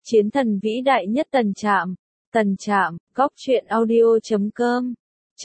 Chiến thần vĩ đại nhất Tần Trạm, góc truyện audio.com.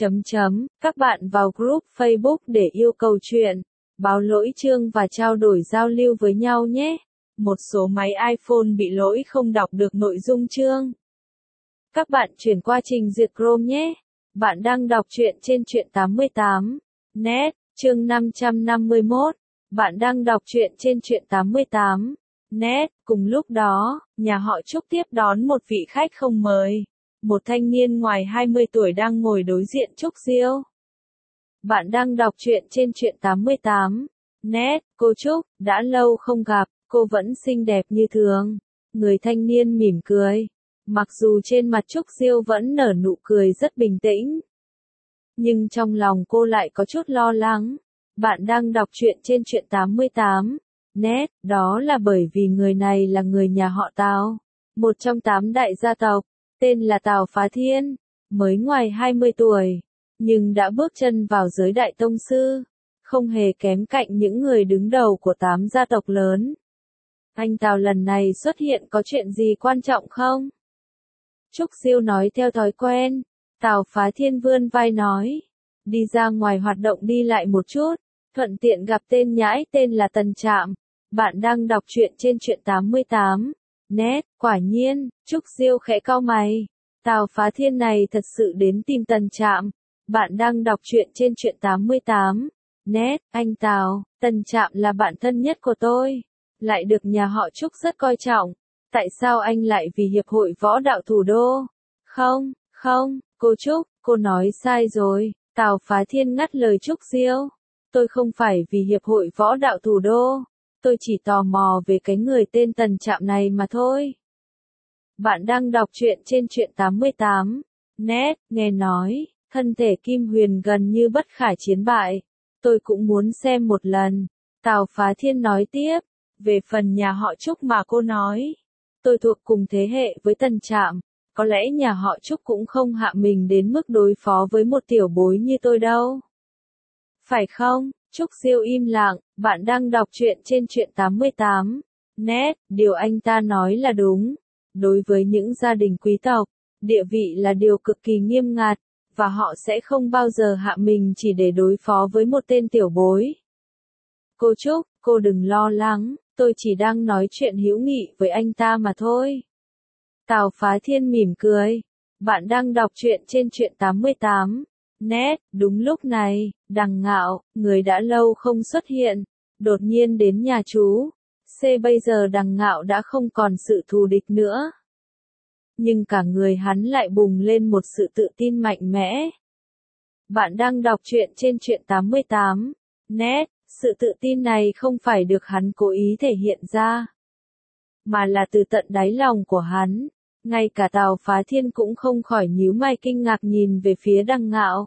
Các bạn vào group Facebook để yêu cầu truyện, báo lỗi chương và trao đổi giao lưu với nhau nhé. Một số máy iPhone bị lỗi không đọc được nội dung chương. Các bạn chuyển qua trình duyệt Chrome nhé. Bạn đang đọc truyện trên truyện 88 net, chương 551. Bạn đang đọc truyện trên truyện 88 net. Cùng lúc đó, nhà họ Trúc tiếp đón một vị khách không mời. Một thanh niên ngoài 20 tuổi đang ngồi đối diện Trúc Diêu. Bạn đang đọc truyện trên truyện 88 net. Cô Trúc, đã lâu không gặp, cô vẫn xinh đẹp như thường. Người thanh niên mỉm cười. Mặc dù trên mặt Trúc Diêu vẫn nở nụ cười rất bình tĩnh, nhưng trong lòng cô lại có chút lo lắng. Bạn đang đọc truyện trên truyện 88 net, đó là bởi vì người này là người nhà họ Tào, một trong 8 đại gia tộc, tên là Tào Phá Thiên, mới ngoài 20 tuổi, nhưng đã bước chân vào giới đại tông sư, không hề kém cạnh những người đứng đầu của 8 gia tộc lớn. Anh Tào lần này xuất hiện có chuyện gì quan trọng không? Trúc Diêu nói theo thói quen. Tào Phá Thiên vươn vai nói, đi ra ngoài hoạt động đi lại một chút, thuận tiện gặp tên nhãi tên là Tần Trạm. Bạn đang đọc truyện trên truyện 88 net. Quả nhiên, Trúc Diêu khẽ cau mày. Tào Phá Thiên này thật sự đến tìm Tần Trạm. Bạn đang đọc truyện trên truyện 88 net. Anh Tào, Tần Trạm là bạn thân nhất của tôi, lại được nhà họ Trúc rất coi trọng. Tại sao anh lại vì Hiệp hội Võ đạo Thủ đô? Không, cô Trúc, cô nói sai rồi. Tào Phá Thiên ngắt lời Trúc Diêu. Tôi không phải vì Hiệp hội Võ đạo Thủ đô. Tôi chỉ tò mò về cái người tên Tần Trạm này mà thôi. Bạn đang đọc truyện trên truyện 88 net. Nghe nói, thân thể Kim Huyền gần như bất khả chiến bại. Tôi cũng muốn xem một lần. Tào Phá Thiên nói tiếp. Về phần nhà họ Trúc mà cô nói, tôi thuộc cùng thế hệ với Tần Trạm. Có lẽ nhà họ Trúc cũng không hạ mình đến mức đối phó với một tiểu bối như tôi đâu. Phải không? Trúc Diêu im lặng. Bạn đang đọc truyện trên truyện 88 net. Điều anh ta nói là đúng. Đối với những gia đình quý tộc, địa vị là điều cực kỳ nghiêm ngặt, và họ sẽ không bao giờ hạ mình chỉ để đối phó với một tên tiểu bối. Cô Trúc, cô đừng lo lắng, tôi chỉ đang nói chuyện hữu nghị với anh ta mà thôi. Tào Phá Thiên mỉm cười. Bạn đang đọc truyện trên truyện 88 net. Đúng lúc này, Đằng Ngạo, người đã lâu không xuất hiện, đột nhiên đến nhà chú. Bây giờ Đằng Ngạo đã không còn sự thù địch nữa, nhưng cả người hắn lại bùng lên một sự tự tin mạnh mẽ. Bạn đang đọc truyện trên truyện 88 net. Sự tự tin này không phải được hắn cố ý thể hiện ra, mà là từ tận đáy lòng của hắn. Ngay cả Tào Phá Thiên cũng không khỏi nhíu mày kinh ngạc nhìn về phía Đằng Ngạo.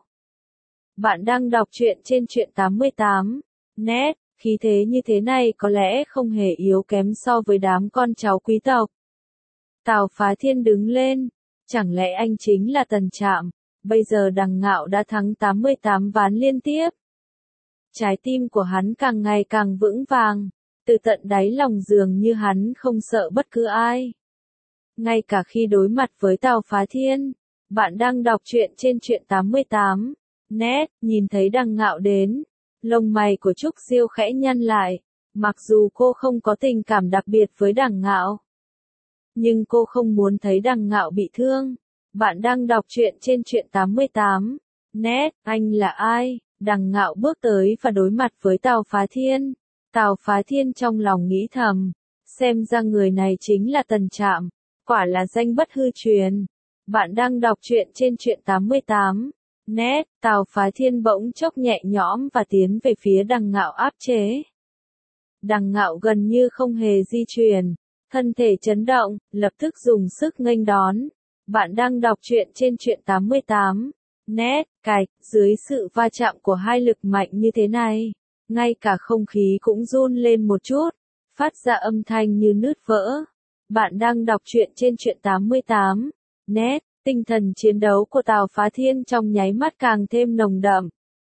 Bạn đang đọc truyện trên truyện 88 net. Khí thế như thế này có lẽ không hề yếu kém so với đám con cháu quý tộc. Tào Phá Thiên đứng lên. Chẳng lẽ anh chính là Tần Trạm? Bây giờ Đằng Ngạo đã thắng 88 ván liên tiếp. Trái tim của hắn càng ngày càng vững vàng. Từ tận đáy lòng dường như hắn không sợ bất cứ ai, ngay cả khi đối mặt với Tào Phá Thiên. Bạn đang đọc truyện trên truyện 88 net. Nhìn thấy Đằng Ngạo đến, lông mày của Trúc Diêu khẽ nhăn lại. Mặc dù cô không có tình cảm đặc biệt với Đằng Ngạo, nhưng cô không muốn thấy Đằng Ngạo bị thương. Bạn đang đọc truyện trên truyện 88 net. Anh là ai? Đằng Ngạo bước tới và đối mặt với Tào Phá Thiên. Tào Phá Thiên trong lòng nghĩ thầm, xem ra người này chính là Tần Trạm, quả là danh bất hư truyền. Bạn đang đọc truyện trên truyện 88 net. Tào Phá Thiên bỗng chốc nhẹ nhõm và tiến về phía Đằng Ngạo áp chế. Đằng Ngạo gần như không hề di chuyển, thân thể chấn động, lập tức dùng sức nghênh đón. Bạn đang đọc truyện trên truyện 88 net. Cạch, dưới sự va chạm của hai lực mạnh như thế này, ngay cả không khí cũng run lên một chút, phát ra âm thanh như nứt vỡ. Bạn đang đọc truyện trên truyện 88 net. Tinh thần chiến đấu của Tào Phá Thiên trong nháy mắt càng thêm nồng đậm.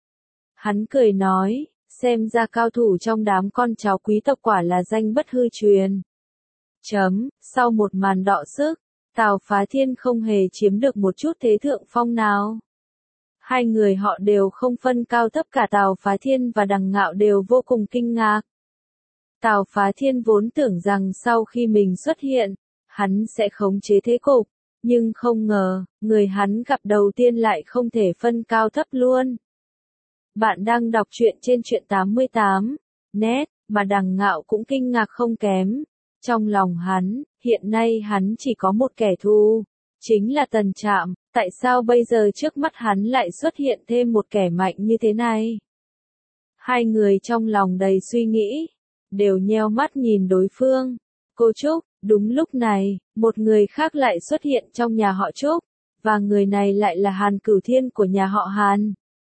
Hắn cười nói, xem ra cao thủ trong đám con cháu quý tộc quả là danh bất hư truyền. Sau một màn đọ sức, Tào Phá Thiên không hề chiếm được một chút thế thượng phong nào. Hai người họ đều không phân cao thấp, cả Tào Phá Thiên và Đằng Ngạo đều vô cùng kinh ngạc. Tào Phá Thiên vốn tưởng rằng sau khi mình xuất hiện, hắn sẽ khống chế thế cục, nhưng không ngờ, người hắn gặp đầu tiên lại không thể phân cao thấp luôn. Bạn đang đọc truyện trên truyện 88 net, mà Đằng Ngạo cũng kinh ngạc không kém. Trong lòng hắn, hiện nay hắn chỉ có một kẻ thù, chính là Tần Trạm, tại sao bây giờ trước mắt hắn lại xuất hiện thêm một kẻ mạnh như thế này? Hai người trong lòng đầy suy nghĩ, đều nheo mắt nhìn đối phương. Cô Trúc, đúng lúc này, một người khác lại xuất hiện trong nhà họ Trúc, và người này lại là Hàn Cửu Thiên của nhà họ Hàn.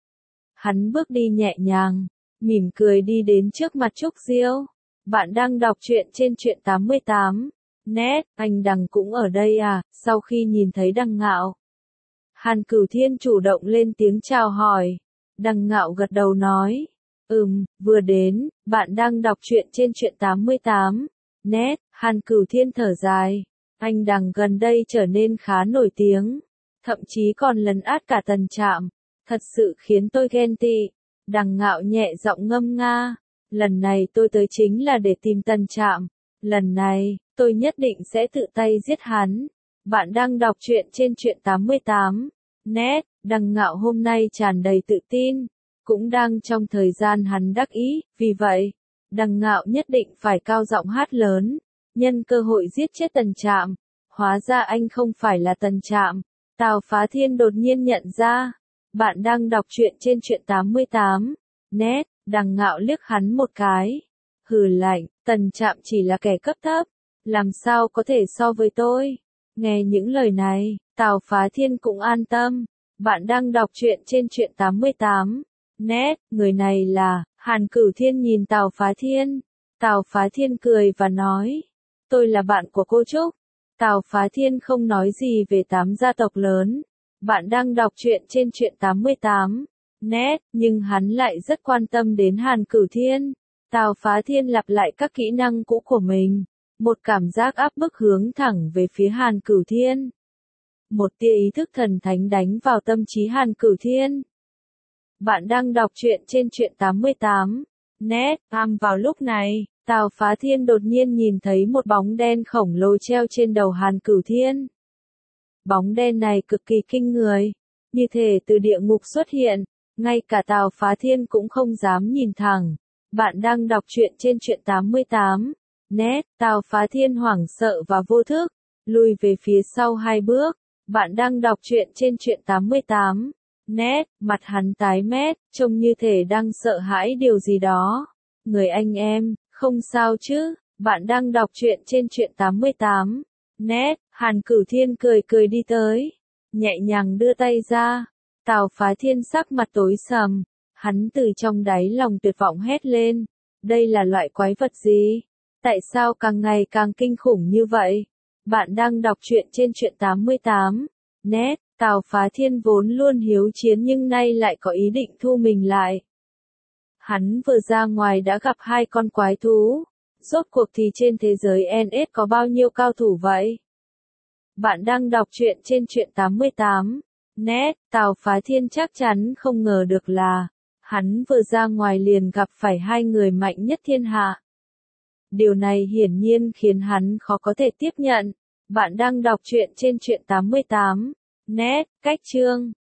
Hắn bước đi nhẹ nhàng, mỉm cười đi đến trước mặt Trúc Diêu. Bạn đang đọc truyện trên truyện 88 net, anh Đằng cũng ở đây à? Sau khi nhìn thấy Đằng Ngạo, Hàn Cửu Thiên chủ động lên tiếng chào hỏi. Đằng Ngạo gật đầu nói, vừa đến. Bạn đang đọc truyện trên truyện 88 net. Hàn Cửu Thiên thở dài, anh Đằng gần đây trở nên khá nổi tiếng, thậm chí còn lấn át cả Tần Trạm, thật sự khiến tôi ghen tị. Đằng Ngạo nhẹ giọng ngâm nga, lần này tôi tới chính là để tìm Tần Trạm, lần này, tôi nhất định sẽ tự tay giết hắn. Bạn đang đọc truyện trên truyện 88 net. Đằng Ngạo hôm nay tràn đầy tự tin, cũng đang trong thời gian hắn đắc ý, vì vậy, Đằng Ngạo nhất định phải cao giọng hát lớn, nhân cơ hội giết chết Tần Trạm. Hóa ra anh không phải là Tần Trạm. Tào Phá Thiên đột nhiên nhận ra. Bạn đang đọc truyện trên truyện 88 net. Đằng Ngạo liếc hắn một cái, hừ lạnh, Tần Trạm chỉ là kẻ cấp thấp, làm sao có thể so với tôi? Nghe những lời này, Tào Phá Thiên cũng an tâm. Bạn đang đọc truyện trên truyện 88 net. Người này là Hàn Cửu Thiên. Nhìn Tào Phá Thiên, Tào Phá Thiên cười và nói, tôi là bạn của cô Trúc. Tào Phá Thiên không nói gì về 8 gia tộc lớn. Bạn đang đọc truyện trên truyện 88 net, nhưng hắn lại rất quan tâm đến Hàn Cửu Thiên. Tào Phá Thiên lặp lại các kỹ năng cũ của mình, một cảm giác áp bức hướng thẳng về phía Hàn Cửu Thiên. Một tia ý thức thần thánh đánh vào tâm trí Hàn Cửu Thiên. Bạn đang đọc truyện trên truyện 88 net. Vào lúc này, Tào Phá Thiên đột nhiên nhìn thấy một bóng đen khổng lồ treo trên đầu Hàn Cửu Thiên. Bóng đen này cực kỳ kinh người, như thể từ địa ngục xuất hiện, ngay cả Tào Phá Thiên cũng không dám nhìn thẳng. Bạn đang đọc truyện trên truyện 88 net. Tào Phá Thiên hoảng sợ và vô thức, lùi về phía sau 2 bước. Bạn đang đọc truyện trên truyện 88 net. Mặt hắn tái mét, trông như thể đang sợ hãi điều gì đó. Người anh em, không sao chứ? Bạn đang đọc truyện trên truyện 88 net. Hàn Cửu Thiên cười cười đi tới, nhẹ nhàng đưa tay ra. Tào Phá Thiên sắc mặt tối sầm, hắn từ trong đáy lòng tuyệt vọng hét lên, đây là loại quái vật gì? Tại sao càng ngày càng kinh khủng như vậy? Bạn đang đọc truyện trên truyện 88 net. Tào Phá Thiên vốn luôn hiếu chiến nhưng nay lại có ý định thu mình lại. Hắn vừa ra ngoài đã gặp 2 con quái thú. Rốt cuộc thì trên thế giới NS có bao nhiêu cao thủ vậy? Bạn đang đọc truyện trên truyện 88 net. Tào Phá Thiên chắc chắn không ngờ được là, hắn vừa ra ngoài liền gặp phải 2 người mạnh nhất thiên hạ. Điều này hiển nhiên khiến hắn khó có thể tiếp nhận. Bạn đang đọc truyện trên truyện 88 net. Cách chương